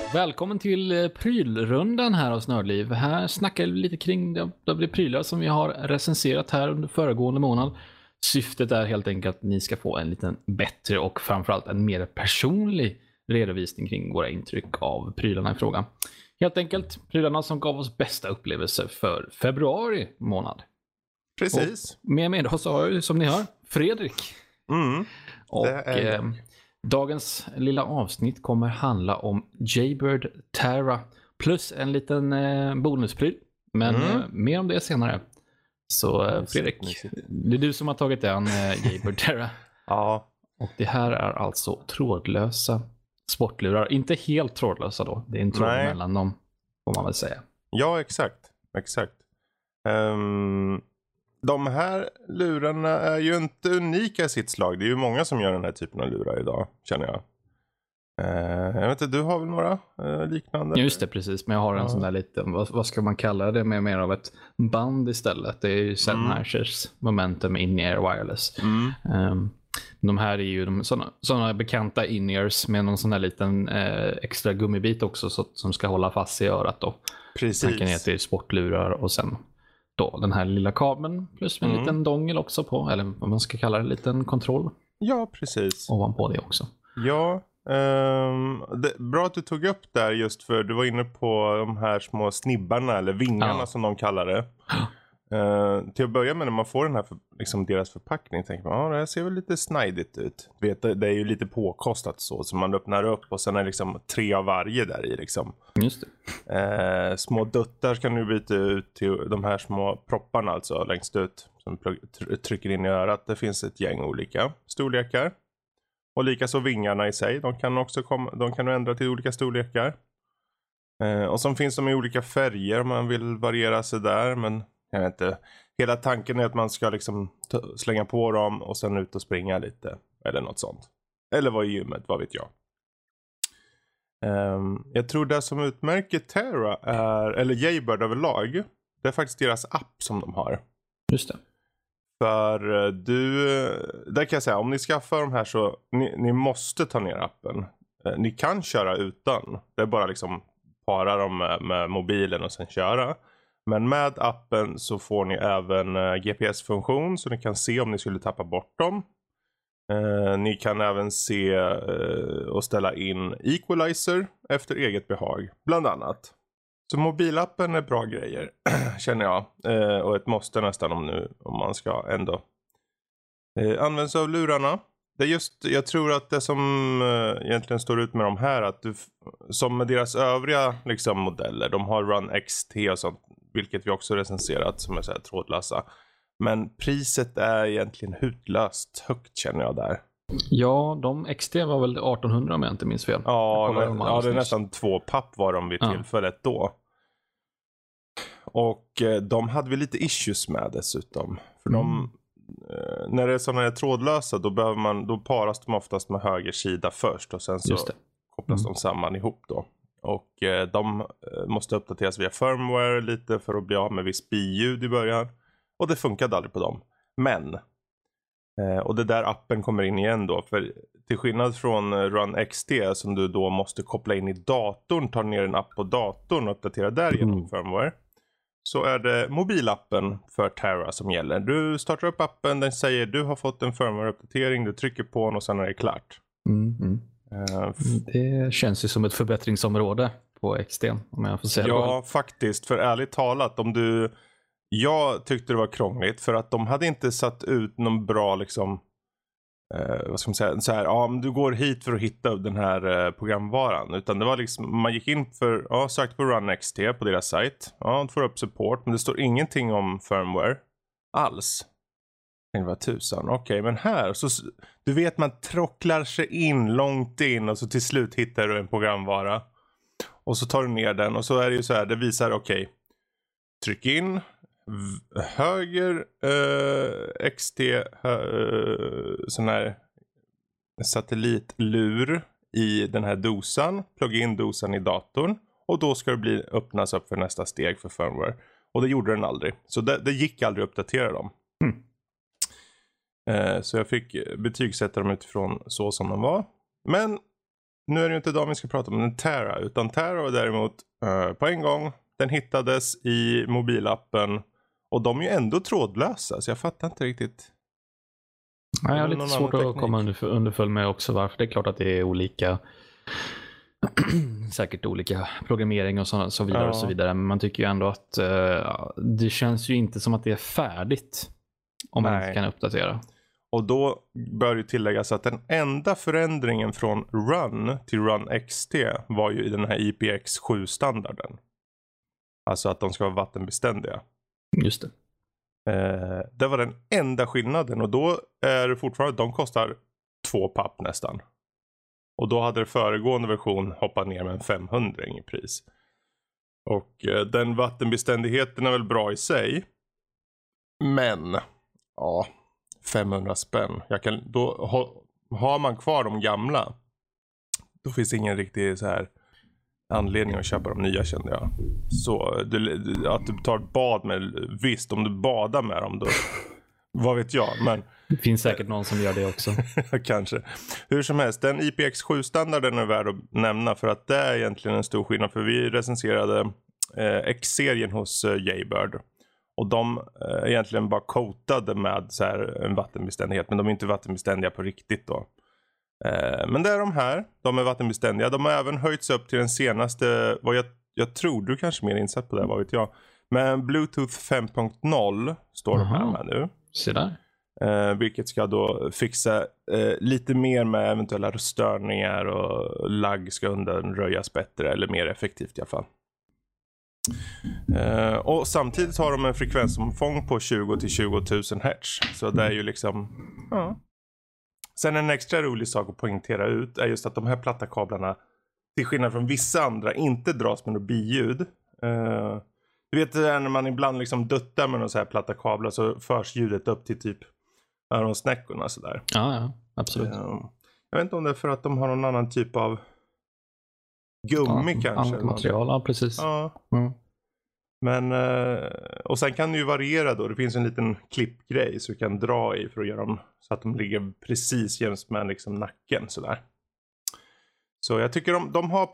Välkommen till prylrundan här hos Nördliv. Här snackar vi lite kring de prylar som vi har recenserat här under föregående månad. Syftet är helt enkelt att ni ska få en liten bättre och framförallt en mer personlig redovisning kring våra intryck av prylarna i fråga. Helt enkelt prylarna som gav oss bästa upplevelser för februari månad. Precis. Och med oss har jag, som ni hör, Fredrik. Och dagens lilla avsnitt kommer handla om Jaybird Terra plus en liten bonuspryl. Men mer om det senare. Så Fredrik, det är du som har tagit den Jaybird Terra. Ja. Och det här är alltså trådlösa sportlurar. Inte helt trådlösa då. Det är en tråd mellan dem, får man väl säga. Ja, exakt. De här lurarna är ju inte unika i sitt slag. Det är ju många som gör den här typen av lurar idag, känner jag. Jag vet inte, du har väl några liknande? Just det, precis. Men jag har en sån där liten, vad ska man kalla det, med mer av ett band istället. Det är ju Sennheisers Momentum In-Ear Wireless. De här är ju sådana bekanta in-ears med någon sån här liten extra gummibit också som ska hålla fast i örat då. Precis. Tanken är att det är sportlurar och sen då den här lilla kabeln plus med en liten dongel också på, eller vad man ska kalla det, en liten kontroll. Ja, precis. Ovanpå det också. Ja, bra att du tog upp där, just för du var inne på de här små snibbarna eller vingarna som de kallar det. Till att börja med, när man får den här liksom deras förpackning, tänker man, det här ser väl lite snidigt ut. Vet, det är ju lite påkostat så man öppnar upp och sen är det liksom 3 av varje där i liksom. Just det. Små duttar kan du byta ut till de här små propparna alltså längst ut som trycker in i örat. Det finns ett gäng olika storlekar. Och likaså vingarna i sig, de kan du ändra till olika storlekar. Och så finns de i olika färger om man vill variera sig där, men jag vet inte. Hela tanken är att man ska liksom slänga på dem och sen ut och springa lite. Eller något sånt. Eller vara i gymmet, vad vet jag. Jag tror det som utmärker Terra eller Jaybird överlag, det är faktiskt deras app som de har. Just det. För där kan jag säga, om ni skaffar de här så ni måste ta ner appen. Ni kan köra utan. Det är bara liksom para dem med mobilen och sen köra. Men med appen så får ni även GPS-funktion så ni kan se om ni skulle tappa bort dem. Ni kan även se och ställa in equalizer efter eget behag, bland annat. Så mobilappen är bra grejer, känner jag. Och ett måste nästan om man ska ändå använda sig av lurarna. Det är jag tror att det som egentligen står ut med de här, att som med deras övriga liksom, modeller, de har Run XT och sånt, vilket vi också recenserat som är så här trådlösa. Men priset är egentligen hutlöst högt, känner jag där. Ja, de XT var väl 1800 om jag inte minns fel. Ja, det är nästan 2 papp var de vid tillfället då. Och de hade vi lite issues med dessutom. För när det är sådana här trådlösa, då paras de oftast med höger sida först och sen så kopplas de samman ihop då. Och de måste uppdateras via firmware lite för att bli av med viss biljud i början. Och det funkade aldrig på dem. Men, och det där appen kommer in igen då. För till skillnad från Run XT som du då måste koppla in i datorn, ta ner en app på datorn och uppdatera där genom firmware. Så är det mobilappen för Terra som gäller. Du startar upp appen, den säger du har fått en firmware-uppdatering, du trycker på den och sen är det klart. Det känns ju som ett förbättringsområde på XT, om jag får säga det. Ja, faktiskt. För ärligt talat, jag tyckte det var krångligt för att de hade inte satt ut någon bra liksom, vad ska man säga, så här, men du går hit för att hitta den här programvaran, utan det var liksom, man gick in för, sökte på Run XT på deras sajt, du får upp support, men det står ingenting om firmware alls. Det var tusan, okej, men här så, du vet, man trocklar sig in långt in och så till slut hittar du en programvara och så tar du ner den och så är det ju så här, det visar tryck in höger XT sån här satellitlur i den här dosan, plugga in dosan i datorn och då ska det öppnas upp för nästa steg för firmware. Och det gjorde den aldrig. Så det gick aldrig att uppdatera dem. Så jag fick betygsätta dem utifrån så som de var. Men nu är det ju inte de vi ska prata om, men Terra. Utan Terra däremot på en gång. Den hittades i mobilappen. Och de är ju ändå trådlösa, så jag fattar inte riktigt. Nej, jag har lite svårt att komma underfull med också varför. Det är klart att det är olika säkert olika programmering och så vidare och så vidare. Men man tycker ju ändå att det känns ju inte som att det är färdigt om man inte kan uppdatera. Och då bör ju tilläggas att den enda förändringen från Run till Run XT var ju i den här IPX7-standarden. Alltså att de ska vara vattenbeständiga. Just det. Det var den enda skillnaden. Och då är det fortfarande, de kostar 2 papp nästan. Och då hade det föregående version hoppat ner med en 500 i pris. Och den vattenbeständigheten är väl bra i sig. Men, ja, 500 spänn. Då har man kvar de gamla. Då finns det ingen riktig så här anledning att köpa de nya, kände jag. Så att du tar ett bad med, visst om du badar med dem då, vad vet jag, men det finns säkert någon som gör det också. kanske. Hur som helst, den IPX7-standarden är värd att nämna, för att det är egentligen en stor skillnad, för vi recenserade X-serien hos Jaybird. Och de är egentligen bara coatade med så här en vattenbeständighet, men de är inte vattenbeständiga på riktigt då. Men det är de här. De är vattenbeständiga. De har även höjts upp till den senaste, vad jag tror du kanske är mer insatt på det, vad vet jag. Men Bluetooth 5.0 står de här med nu. Se där. Vilket ska då fixa lite mer med eventuella störningar, och lagg ska undanröjas bättre eller mer effektivt i alla fall. Och samtidigt har de en frekvensomfång på 20 till 20 000 Hz. Så det är ju liksom, ja. Sen en extra rolig sak att poängtera ut är just att de här platta kablarna, till skillnad från vissa andra, inte dras med något biljud. Du vet det där när man ibland liksom duttar med någon så här platta kablar, så förs ljudet upp till typ öronsnäckorna sådär. Ja, absolut. Jag vet inte om det är för att de har någon annan typ av gummi kanske. Annat material, ja precis. Ja. Men, och sen kan det ju variera då. Det finns en liten klippgrej så du kan dra i för att göra dem så att de ligger precis jämst med liksom nacken sådär. Så jag tycker de har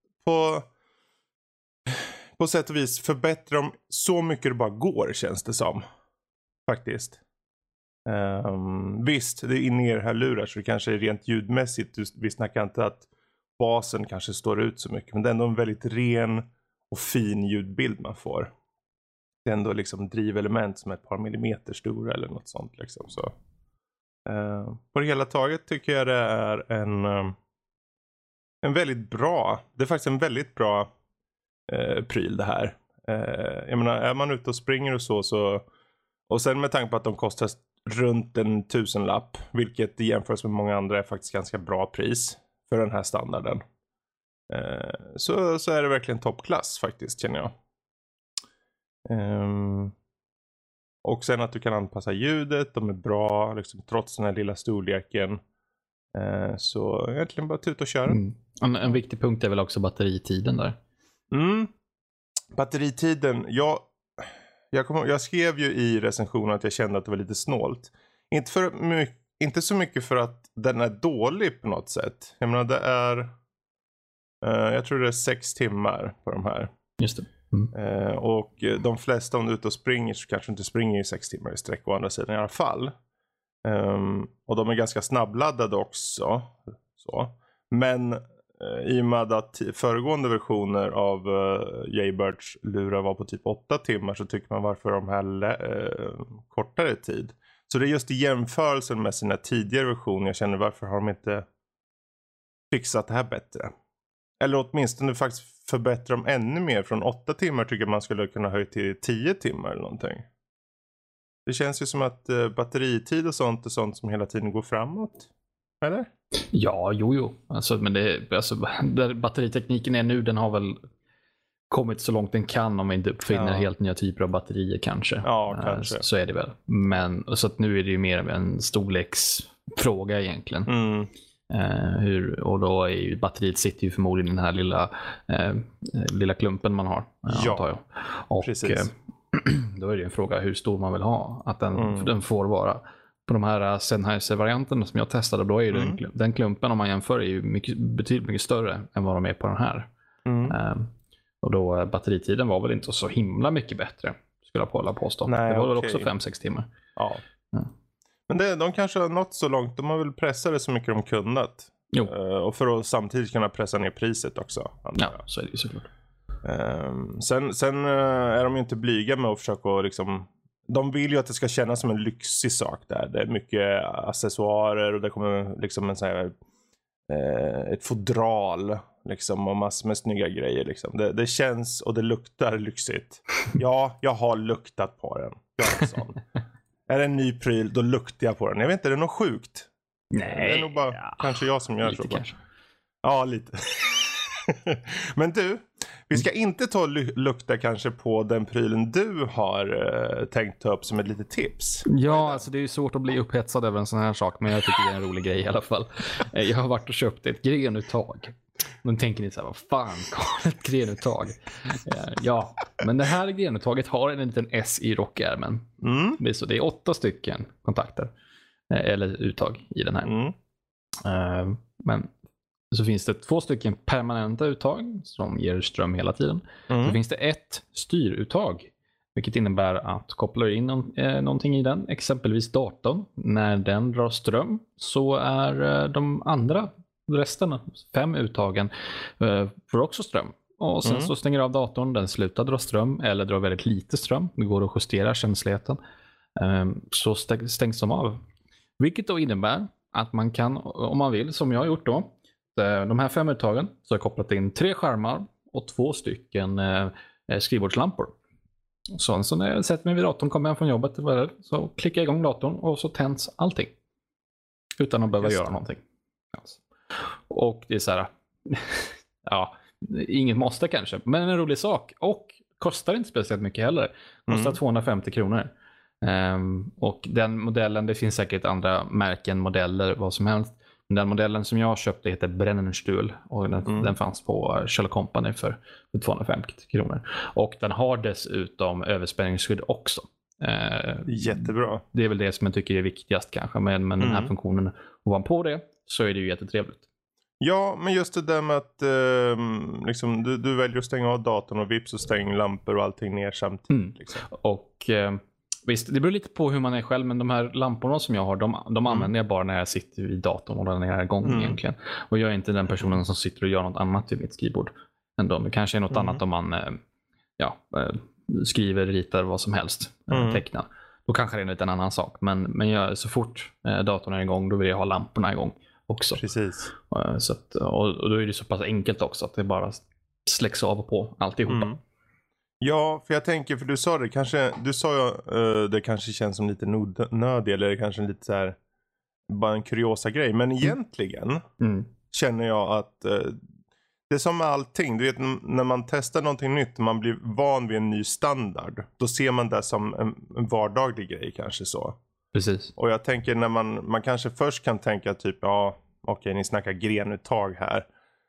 på sätt och vis förbättrar dem så mycket det bara går, känns det som. Faktiskt. Visst, det är in-ear-hörlurar så det kanske är rent ljudmässigt. Vi snackar inte att basen kanske står ut så mycket, men det är ändå en väldigt ren och fin ljudbild man får. Det är ändå liksom drivelement som är ett par millimeter stora eller något sånt liksom. Så, på det hela taget tycker jag det är en väldigt bra, det är faktiskt en väldigt bra pryl det här. Jag menar, är man ute och springer och så och sen med tanke på att de kostar runt en 1000-lapp, vilket i jämförelse med många andra är faktiskt ganska bra pris för den här standarden. Så är det verkligen toppklass faktiskt, känner jag. Och sen att du kan anpassa ljudet, de är bra liksom, trots den här lilla storleken. Så egentligen bara ut och köra. En viktig punkt är väl också batteritiden där. Batteritiden, jag skrev ju i recensionen att jag kände att det var lite snålt. Inte så mycket för att den är dålig på något sätt. Jag menar det är, jag tror det är 6 timmar på de här. Just det. Och de flesta om du är ute och springer så kanske inte springer i 6 timmar i sträck å andra sidan i alla fall. Och de är ganska snabbladdade också. Så. Men i och med att föregående versioner av Jaybirds lurar var på typ 8 timmar, så tycker man varför de här kortare tid. Så det är just i jämförelsen med sina tidigare versioner jag känner varför har de inte fixat det här bättre. Eller åtminstone faktiskt förbättra dem ännu mer. Från 8 timmar tycker man skulle kunna höja till 10 timmar eller någonting. Det känns ju som att batteritid och sånt är sånt som hela tiden går framåt. Eller? Ja, jo. Alltså, men där batteritekniken är nu, den har väl kommit så långt den kan om man inte uppfinner helt nya typer av batterier kanske. Ja, kanske. Så är det väl. Men så att nu är det ju mer en storleksfråga egentligen. Och då är ju batteriet sitter ju förmodligen i den här lilla klumpen man har. Antar jag. Och precis. då är det en fråga hur stor man vill ha. Att den får vara på de här Sennheiser-varianterna som jag testade, då är ju den klumpen, om man jämför, är ju betydligt mycket större än vad de är på den här. Och då batteritiden var väl inte så himla mycket bättre, skulle jag påstå. Nej, det var väl också 5-6 timmar. Ja. Men de kanske har nått så långt. De har väl pressat det så mycket de kunnat. Jo. Och för att samtidigt kunna pressa ner priset också. Ja, så är det ju såklart. Sen är de ju inte blyga med att försöka liksom... De vill ju att det ska kännas som en lyxig sak där. Det är mycket accessoarer och det kommer liksom en sån här, ett fodral liksom, och massor med snygga grejer liksom. Det känns och det luktar lyxigt. Ja, jag har luktat på den. Jag är en sån. Är det en ny pryl, då luktar jag på den. Jag vet inte, är det något sjukt? Nej. Det är nog bara kanske jag som gör så. Kanske. Ja, lite. Men du, vi ska inte ta och lukta kanske på den prylen du har tänkt ta upp som ett litet tips. Ja, alltså det är ju svårt att bli upphetsad över en sån här sak, men jag tycker det är en rolig grej i alla fall. Jag har varit och köpt ett grenuttag. Nu tänker ni så här, vad fan, ett grenuttag? Ja, men det här grenuttaget har en liten S i rockärmen. Det är 8 stycken kontakter, eller uttag i den här. Men så finns det 2 stycken permanenta uttag som ger ström hela tiden. Så finns det ett styruttag, vilket innebär att kopplar du in någonting i den, exempelvis datorn, när den drar ström, så är de andra, resten, 5 uttagen, får också ström. Och sen så stänger av datorn, den slutar dra ström eller drar väldigt lite ström. Det går att justera känsligheten. Så stängs de av. Vilket då innebär att man kan, om man vill, som jag har gjort då, de här 5 uttagen, så har jag kopplat in 3 skärmar och 2 stycken skrivbordslampor. Så när jag sätter mig vid datorn, kommer jag från jobbet, så klickar jag igång datorn och så tänds allting. Utan att behöva göra någonting. Alltså. Och det är så här, ja, inget måste kanske, men en rolig sak. Och kostar inte speciellt mycket heller. Kostar 250 kronor. Och den modellen, det finns säkert andra märken, modeller, vad som helst. Men den modellen som jag köpte heter Brennenstuhl. Och den fanns på Kjell & Company för 250 kronor. Och den har dessutom överspänningsskydd också. Jättebra. Det är väl det som jag tycker är viktigast kanske. Men den här funktionen, ovanpå det, så är det ju jättetrevligt. Ja, men just det där med att liksom, du väljer att stänga av datorn och vips och stäng lampor och allting ner samtidigt. Liksom. Och visst, det beror lite på hur man är själv, men de här lamporna som jag har, de använder jag bara när jag sitter vid datorn och den är igång egentligen. Och jag är inte den personen som sitter och gör något annat vid mitt skrivbord. Ändå. Det kanske är något annat om man skriver, ritar, vad som helst, tecknar. Då kanske det är en liten annan sak. Men så fort datorn är igång, då vill jag ha lamporna igång också. Precis. Så att, och då är det så pass enkelt också att det bara släcks av och på alltihopa. Ja, för jag tänker, för du sa det kanske känns som lite nödig, eller kanske lite så här, bara en kuriosa grej. Men egentligen känner jag att det är som med allting. Du vet, när man testar någonting nytt, man blir van vid en ny standard, då ser man det som en vardaglig grej kanske så. Precis. Och jag tänker när man kanske först kan tänka typ, ja, okej, ni snackar grenuttag här.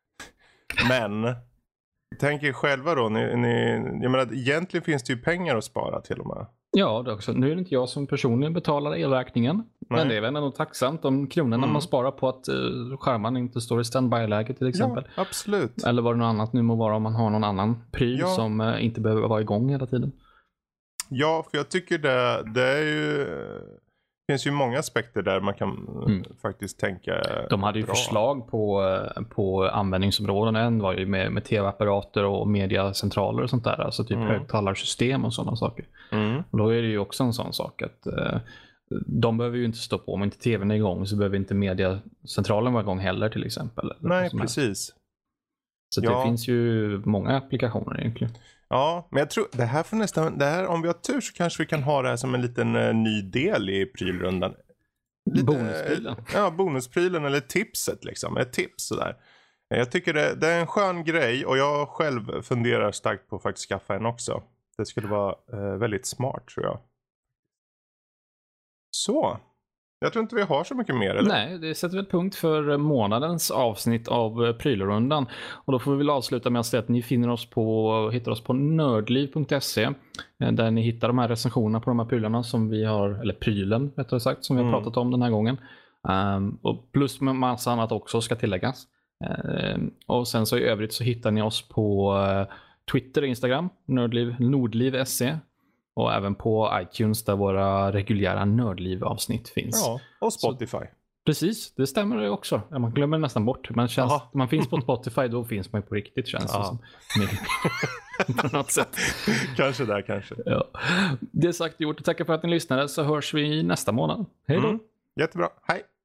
Men tänk er själva då, jag menar, egentligen finns det ju pengar att spara till och med. Ja, det också. Nu är det inte jag som personligen betalar elräkningen. Nej. Men det är väl ändå tacksamt om kronorna man sparar på att skärman inte står i standby-läge till exempel. Ja, absolut. Eller vad det något annat nu må vara, om man har någon annan pryl som inte behöver vara igång hela tiden. Ja, för jag tycker det är ju... Det finns ju många aspekter där man kan faktiskt tänka. De hade ju förslag på användningsområden. En var ju med tv-apparater och mediacentraler och sånt där. Alltså typ högtalarsystem och sådana saker. Och då är det ju också en sån sak att de behöver ju inte stå på. Om inte tvn är igång så behöver inte mediacentralen vara igång heller till exempel. Nej, precis. Så det finns ju många applikationer egentligen. Ja, men jag tror det här, om vi har tur så kanske vi kan ha det här som en liten ny del i prylrundan. Bonusprylen. Ja, bonusprylen eller tipset liksom. Ett tips sådär. Jag tycker det är en skön grej och jag själv funderar starkt på att faktiskt skaffa en också. Det skulle vara väldigt smart tror jag. Så. Jag tror inte vi har så mycket mer, eller? Nej, det sätter väl punkt för månadens avsnitt av Prylrundan. Och då får vi väl avsluta med att säga att ni hittar oss på nördliv.se, där ni hittar de här recensionerna på de här prylarna som vi har, eller prylen rättare sagt, som vi har pratat om den här gången. Och plus med massa annat också ska tilläggas. Och sen så i övrigt så hittar ni oss på Twitter och Instagram, nordliv.se. Och även på iTunes där våra reguljära Nördliv-avsnitt finns. Ja, och Spotify. Precis, det stämmer det också. Man glömmer nästan bort. Man finns på Spotify, då finns man ju på riktigt, känns det som. På något sätt. Kanske där, kanske. Ja. Det sagt gjort. Tackar för att ni lyssnade, så hörs vi nästa månad. Hej då! Jättebra, hej!